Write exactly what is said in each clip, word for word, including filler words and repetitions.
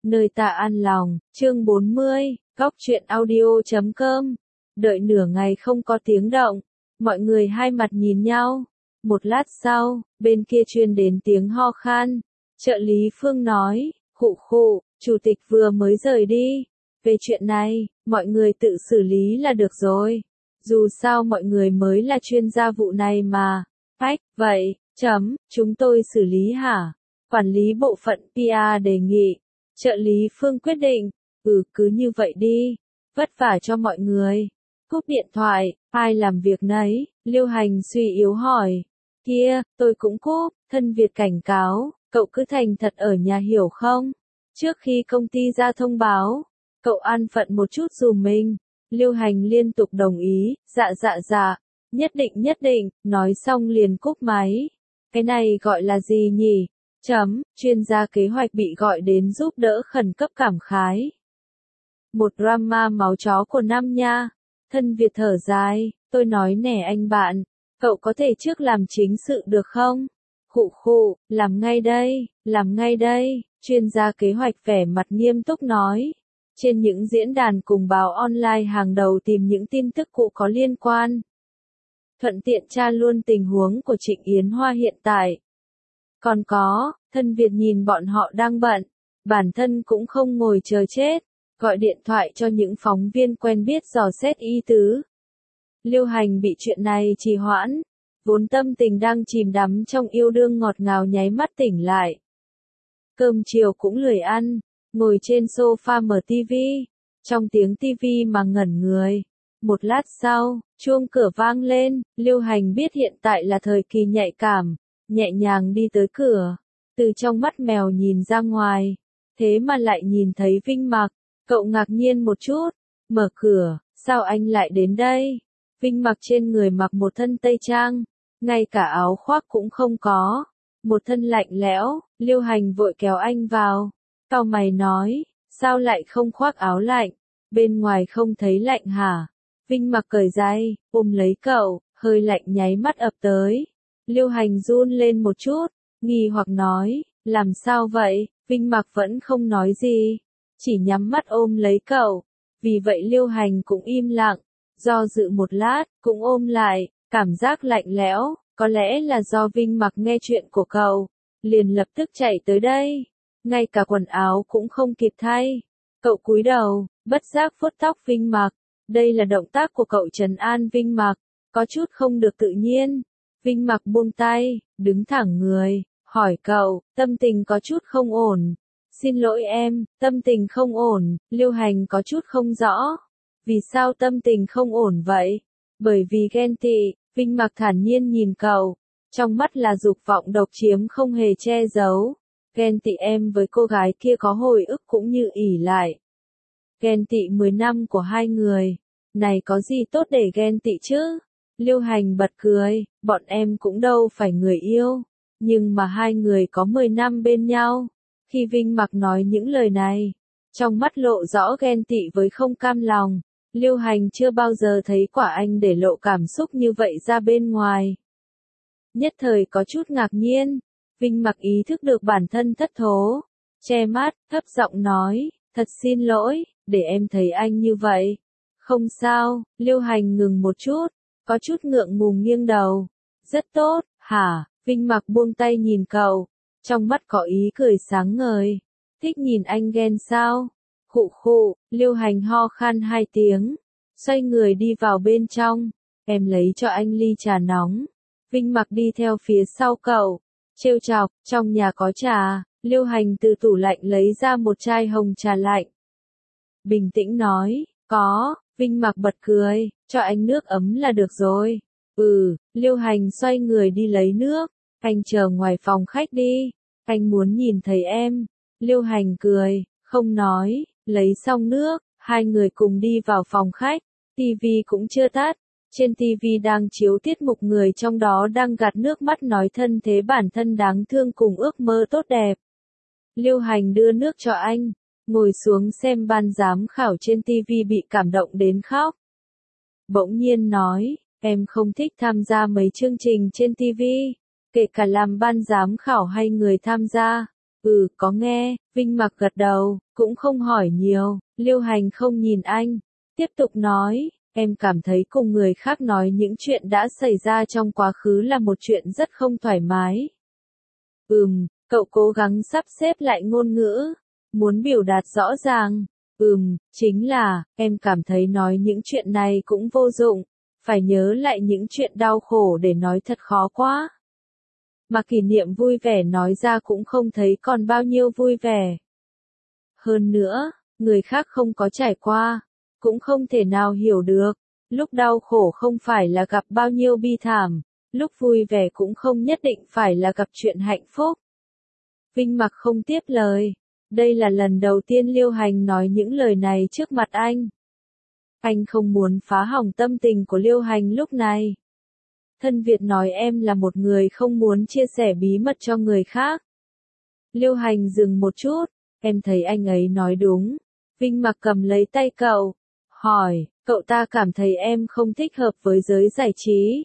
nơi ta an lòng, chương bốn mươi, góc truyện audio chấm com. Đợi nửa ngày không có tiếng động, mọi người hai mặt nhìn nhau. Một lát sau, bên kia truyền đến tiếng ho khan. Trợ lý Phương nói, khụ khụ, chủ tịch vừa mới rời đi. Về chuyện này, mọi người tự xử lý là được rồi. Dù sao mọi người mới là chuyên gia vụ này mà. Ách, vậy, chấm, chúng tôi xử lý hả? Quản lý bộ phận pê e đề nghị. Trợ lý Phương quyết định, ừ cứ như vậy đi. Vất vả cho mọi người. Cúp điện thoại, ai làm việc nấy, Liêu Hành suy yếu hỏi. Kia, tôi cũng cúp, thân Việt cảnh cáo, cậu cứ thành thật ở nhà hiểu không? Trước khi công ty ra thông báo, cậu an phận một chút dùm mình. Liêu Hành liên tục đồng ý, dạ dạ dạ, nhất định nhất định, nói xong liền cúp máy. Cái này gọi là gì nhỉ? Chấm, chuyên gia kế hoạch bị gọi đến giúp đỡ khẩn cấp cảm khái. Một drama máu chó của năm nha. Thân Việt thở dài, tôi nói nè anh bạn, cậu có thể trước làm chính sự được không? Khụ khụ, làm ngay đây, làm ngay đây, chuyên gia kế hoạch vẻ mặt nghiêm túc nói. Trên những diễn đàn cùng báo online hàng đầu tìm những tin tức cụ có liên quan. Thuận tiện tra luôn tình huống của Trịnh Yến Hoa hiện tại. Còn có, thân Việt nhìn bọn họ đang bận, bản thân cũng không ngồi chờ chết, gọi điện thoại cho những phóng viên quen biết dò xét ý tứ. Liêu Hành bị chuyện này trì hoãn, vốn tâm tình đang chìm đắm trong yêu đương ngọt ngào nháy mắt tỉnh lại. Cơm chiều cũng lười ăn, ngồi trên sofa mở tivi, trong tiếng tivi mà ngẩn người. Một lát sau, chuông cửa vang lên, Liêu Hành biết hiện tại là thời kỳ nhạy cảm, nhẹ nhàng đi tới cửa, từ trong mắt mèo nhìn ra ngoài, thế mà lại nhìn thấy Vinh Mặc. Cậu ngạc nhiên một chút, mở cửa, sao anh lại đến đây? Vinh Mặc trên người mặc một thân tây trang, ngay cả áo khoác cũng không có, một thân lạnh lẽo. Liêu Hành vội kéo anh vào, cau mày nói, sao lại không khoác áo lạnh, bên ngoài không thấy lạnh hả? Vinh Mặc cởi giày, ôm lấy cậu, hơi lạnh nháy mắt ập tới. Liêu Hành run lên một chút, nghi hoặc nói, làm sao vậy? Vinh Mặc vẫn không nói gì, chỉ nhắm mắt ôm lấy cậu. Vì vậy Liêu Hành cũng im lặng, do dự một lát, cũng ôm lại, cảm giác lạnh lẽo, có lẽ là do Vinh Mặc nghe chuyện của cậu, liền lập tức chạy tới đây, ngay cả quần áo cũng không kịp thay. Cậu cúi đầu, bất giác vuốt tóc Vinh Mặc, đây là động tác của cậu trấn an Vinh Mặc, có chút không được tự nhiên. Vinh Mặc buông tay, đứng thẳng người, hỏi cậu, tâm tình có chút không ổn. Xin lỗi em, tâm tình không ổn. Liêu Hành có chút không rõ. Vì sao tâm tình không ổn vậy? Bởi vì ghen tị. Vinh Mặc thản nhiên nhìn cậu, trong mắt là dục vọng độc chiếm không hề che giấu. Ghen tị em với cô gái kia có hồi ức cũng như ỉ lại. Ghen tị mười năm của hai người, này có gì tốt để ghen tị chứ? Liêu Hành bật cười, bọn em cũng đâu phải người yêu, nhưng mà hai người có mười năm bên nhau. Khi Vinh Mặc nói những lời này, trong mắt lộ rõ ghen tị với không cam lòng. Liêu Hành chưa bao giờ thấy quả anh để lộ cảm xúc như vậy ra bên ngoài. Nhất thời có chút ngạc nhiên, Vinh Mặc ý thức được bản thân thất thố, che mắt, thấp giọng nói, thật xin lỗi, để em thấy anh như vậy. Không sao. Liêu Hành ngừng một chút, có chút ngượng ngùng nghiêng đầu. Rất tốt, hả? Vinh Mặc buông tay nhìn cậu, trong mắt có ý cười sáng ngời. Thích nhìn anh ghen sao? Khụ khụ. Liêu Hành ho khan hai tiếng, xoay người đi vào bên trong. Em lấy cho anh ly trà nóng. Vinh Mặc đi theo phía sau cậu, trêu chọc, trong nhà có trà. Liêu Hành từ tủ lạnh lấy ra một chai hồng trà lạnh. Bình tĩnh nói, có. Vinh Mặc bật cười, cho anh nước ấm là được rồi. Ừ. Liêu Hành xoay người đi lấy nước. Anh chờ ngoài phòng khách đi, anh muốn nhìn thấy em. Liêu Hành cười, không nói, lấy xong nước, hai người cùng đi vào phòng khách. Tivi cũng chưa tắt, trên tivi đang chiếu tiết mục người trong đó đang gạt nước mắt nói thân thế bản thân đáng thương cùng ước mơ tốt đẹp. Liêu Hành đưa nước cho anh, ngồi xuống xem ban giám khảo trên tivi bị cảm động đến khóc. Bỗng nhiên nói, em không thích tham gia mấy chương trình trên tivi, kể cả làm ban giám khảo hay người tham gia. Ừ, có nghe, Vinh Mặc gật đầu, cũng không hỏi nhiều, Liêu Hành không nhìn anh, tiếp tục nói, em cảm thấy cùng người khác nói những chuyện đã xảy ra trong quá khứ là một chuyện rất không thoải mái. Ừm, cậu cố gắng sắp xếp lại ngôn ngữ, muốn biểu đạt rõ ràng. Ừm, chính là, em cảm thấy nói những chuyện này cũng vô dụng, phải nhớ lại những chuyện đau khổ để nói thật khó quá. Mà kỷ niệm vui vẻ nói ra cũng không thấy còn bao nhiêu vui vẻ. Hơn nữa, người khác không có trải qua, cũng không thể nào hiểu được. Lúc đau khổ không phải là gặp bao nhiêu bi thảm, lúc vui vẻ cũng không nhất định phải là gặp chuyện hạnh phúc. Vinh Mặc không tiếp lời. Đây là lần đầu tiên Liêu Hành nói những lời này trước mặt anh. Anh không muốn phá hỏng tâm tình của Liêu Hành lúc này. Thân Việt nói em là một người không muốn chia sẻ bí mật cho người khác. Liêu Hành dừng một chút, em thấy anh ấy nói đúng. Vinh Mặc cầm lấy tay cậu, hỏi, cậu ta cảm thấy em không thích hợp với giới giải trí.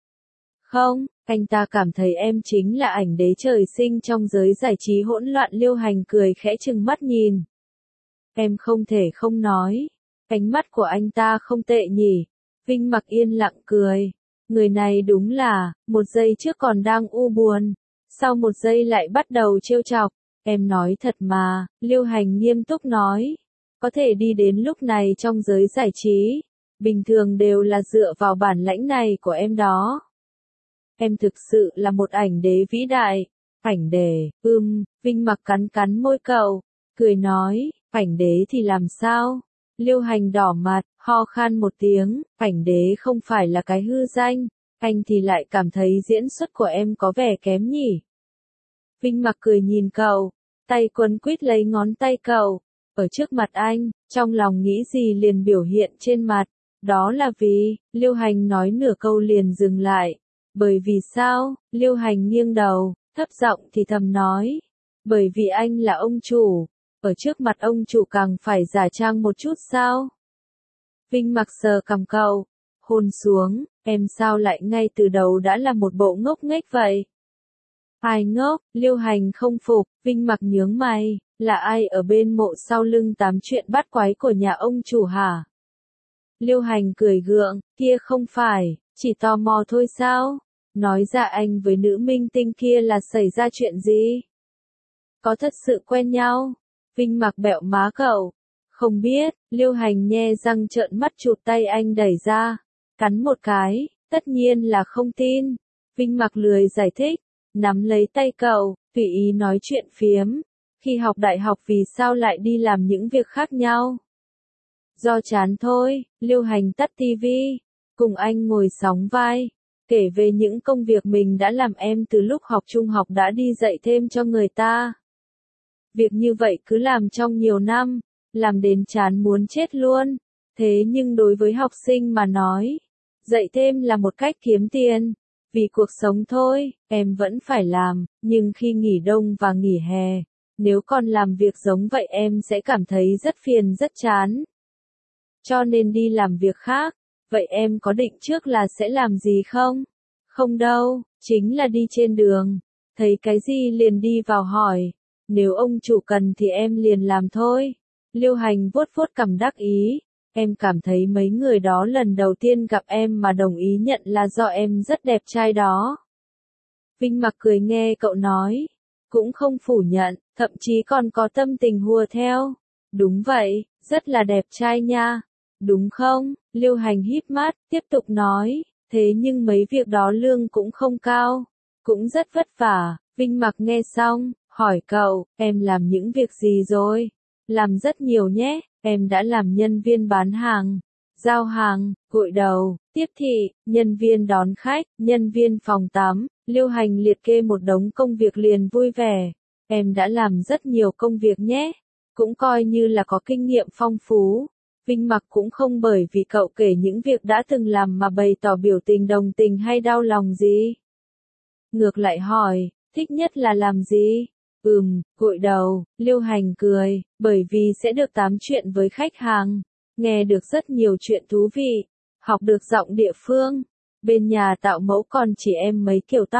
Không, anh ta cảm thấy em chính là ảnh đế trời sinh trong giới giải trí hỗn loạn. Liêu Hành cười khẽ trừng mắt nhìn. Em không thể không nói, ánh mắt của anh ta không tệ nhỉ. Vinh Mặc yên lặng cười. Người này đúng là, một giây trước còn đang u buồn, sau một giây lại bắt đầu trêu chọc. Em nói thật mà, Liêu Hành nghiêm túc nói. Có thể đi đến lúc này trong giới giải trí, bình thường đều là dựa vào bản lãnh này của em đó. Em thực sự là một ảnh đế vĩ đại. Ảnh đế, ưm, Vinh Mặc cắn cắn môi cậu, cười nói, ảnh đế thì làm sao? Liêu Hành đỏ mặt, ho khan một tiếng, ảnh đế không phải là cái hư danh, anh thì lại cảm thấy diễn xuất của em có vẻ kém nhỉ. Vinh Mặc cười nhìn cậu, tay quấn quýt lấy ngón tay cậu, ở trước mặt anh, trong lòng nghĩ gì liền biểu hiện trên mặt, đó là vì, Liêu Hành nói nửa câu liền dừng lại. Bởi vì sao? Liêu Hành nghiêng đầu, thấp giọng thì thầm nói. Bởi vì anh là ông chủ, ở trước mặt ông chủ càng phải giả trang một chút sao? Vinh Mặc sờ cằm cậu, hôn xuống, em sao lại ngay từ đầu đã là một bộ ngốc nghếch vậy? Ai ngốc? Liêu Hành không phục, Vinh Mặc nhướng mày, là ai ở bên mộ sau lưng tám chuyện bắt quái của nhà ông chủ hả? Liêu Hành cười gượng, kia không phải, chỉ tò mò thôi sao? Nói ra anh với nữ minh tinh kia là xảy ra chuyện gì? Có thật sự quen nhau? Vinh Mặc bẹo má cậu. Không biết, Liêu Hành nhe răng trợn mắt chụp tay anh đẩy ra. Cắn một cái, tất nhiên là không tin. Vinh Mặc lười giải thích, nắm lấy tay cậu, tùy ý nói chuyện phiếm. Khi học đại học vì sao lại đi làm những việc khác nhau? Do chán thôi, Liêu Hành tắt tivi, cùng anh ngồi sóng vai, kể về những công việc mình đã làm. Em từ lúc học trung học đã đi dạy thêm cho người ta. Việc như vậy cứ làm trong nhiều năm, làm đến chán muốn chết luôn. Thế nhưng đối với học sinh mà nói, dạy thêm là một cách kiếm tiền. Vì cuộc sống thôi, em vẫn phải làm, nhưng khi nghỉ đông và nghỉ hè, nếu còn làm việc giống vậy em sẽ cảm thấy rất phiền rất chán. Cho nên đi làm việc khác. Vậy em có định trước là sẽ làm gì không? Không đâu, chính là đi trên đường, thấy cái gì liền đi vào hỏi. Nếu ông chủ cần thì em liền làm thôi. Liêu Hành vuốt vuốt cằm đắc ý. Em cảm thấy mấy người đó lần đầu tiên gặp em mà đồng ý nhận là do em rất đẹp trai đó. Vinh Mặc cười nghe cậu nói, cũng không phủ nhận, thậm chí còn có tâm tình hùa theo. Đúng vậy, rất là đẹp trai nha. Đúng không? Liêu Hành híp mắt, tiếp tục nói, thế nhưng mấy việc đó lương cũng không cao, cũng rất vất vả. Vinh Mặc nghe xong, hỏi cậu, em làm những việc gì rồi? Làm rất nhiều nhé, em đã làm nhân viên bán hàng, giao hàng, gội đầu, tiếp thị, nhân viên đón khách, nhân viên phòng tắm. Liêu Hành liệt kê một đống công việc liền vui vẻ. Em đã làm rất nhiều công việc nhé, cũng coi như là có kinh nghiệm phong phú. Vinh Mặc cũng không bởi vì cậu kể những việc đã từng làm mà bày tỏ biểu tình đồng tình hay đau lòng gì. Ngược lại hỏi, thích nhất là làm gì? Ừm, gội đầu. Liêu Hành cười, bởi vì sẽ được tám chuyện với khách hàng, nghe được rất nhiều chuyện thú vị, học được giọng địa phương. Bên nhà tạo mẫu còn chỉ em mấy kiểu tóc,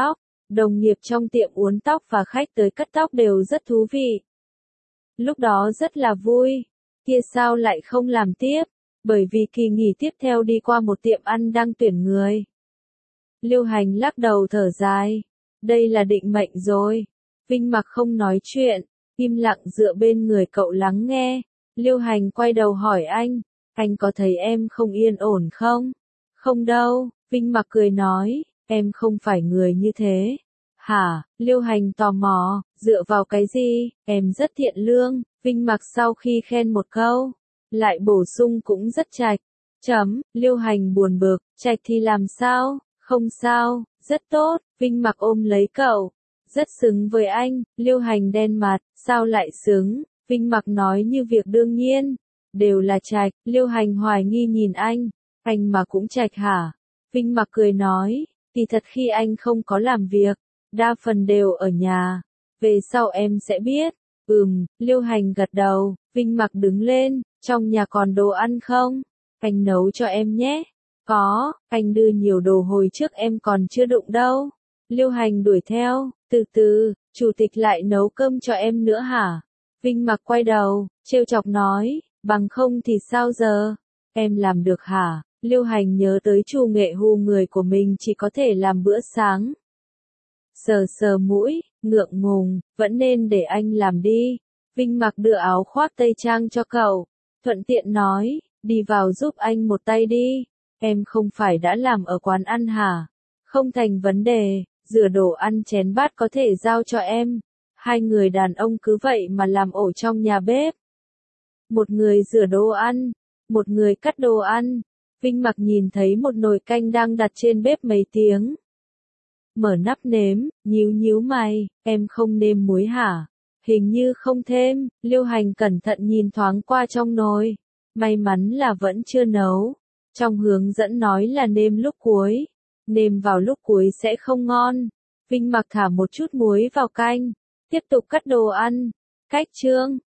Đồng nghiệp trong tiệm uốn tóc và khách tới cắt tóc đều rất thú vị. Lúc đó rất là vui. Kia sao lại không làm tiếp? Bởi vì kỳ nghỉ tiếp theo đi qua một tiệm ăn đang tuyển người. Lưu Hành lắc đầu thở dài. Đây là định mệnh rồi. Vinh Mặc không nói chuyện, im lặng dựa bên người cậu lắng nghe. Lưu Hành quay đầu hỏi anh, anh có thấy em không yên ổn không? Không đâu, Vinh Mặc cười nói, em không phải người như thế. Hả? Lưu Hành tò mò, dựa vào cái gì? Em rất thiện lương. Vinh Mặc sau khi khen một câu, lại bổ sung cũng rất trạch. Chấm, Lưu Hành buồn bực, trạch thì làm sao? Không sao, rất tốt. Vinh Mặc ôm lấy cậu, rất xứng với anh. Lưu Hành đen mặt, sao lại xứng? Vinh Mặc nói như việc đương nhiên, đều là trạch. Lưu Hành hoài nghi nhìn anh, anh mà cũng trạch hả? Vinh Mặc cười nói, thì thật khi anh không có làm việc, đa phần đều ở nhà. Về sau em sẽ biết. Ừm, Lưu Hành gật đầu. Vinh Mặc đứng lên, trong nhà còn đồ ăn không? Anh nấu cho em nhé. Có, anh đưa nhiều đồ hồi trước em còn chưa đụng đâu. Lưu Hành đuổi theo, từ từ, chủ tịch lại nấu cơm cho em nữa hả? Vinh Mặc quay đầu, trêu chọc nói, bằng không thì sao giờ? Em làm được hả? Lưu Hành nhớ tới chủ nghệ hù người của mình chỉ có thể làm bữa sáng. Sờ sờ mũi, ngượng ngùng, vẫn nên để anh làm đi. Vinh Mặc đưa áo khoác tây trang cho cậu, thuận tiện nói, đi vào giúp anh một tay đi. Em không phải đã làm ở quán ăn hả? Không thành vấn đề, rửa đồ ăn chén bát có thể giao cho em. Hai người đàn ông cứ vậy mà làm ổ trong nhà bếp. Một người rửa đồ ăn, một người cắt đồ ăn. Vinh Mặc nhìn thấy một nồi canh đang đặt trên bếp mấy tiếng. Mở nắp nếm, nhíu nhíu mày, em không nêm muối hả? Hình như không thêm. Lưu Hành cẩn thận nhìn thoáng qua trong nồi. May mắn là vẫn chưa nấu. Trong hướng dẫn nói là nêm lúc cuối. Nêm vào lúc cuối sẽ không ngon. Vinh Mặc thả một chút muối vào canh, tiếp tục cắt đồ ăn. Cách chương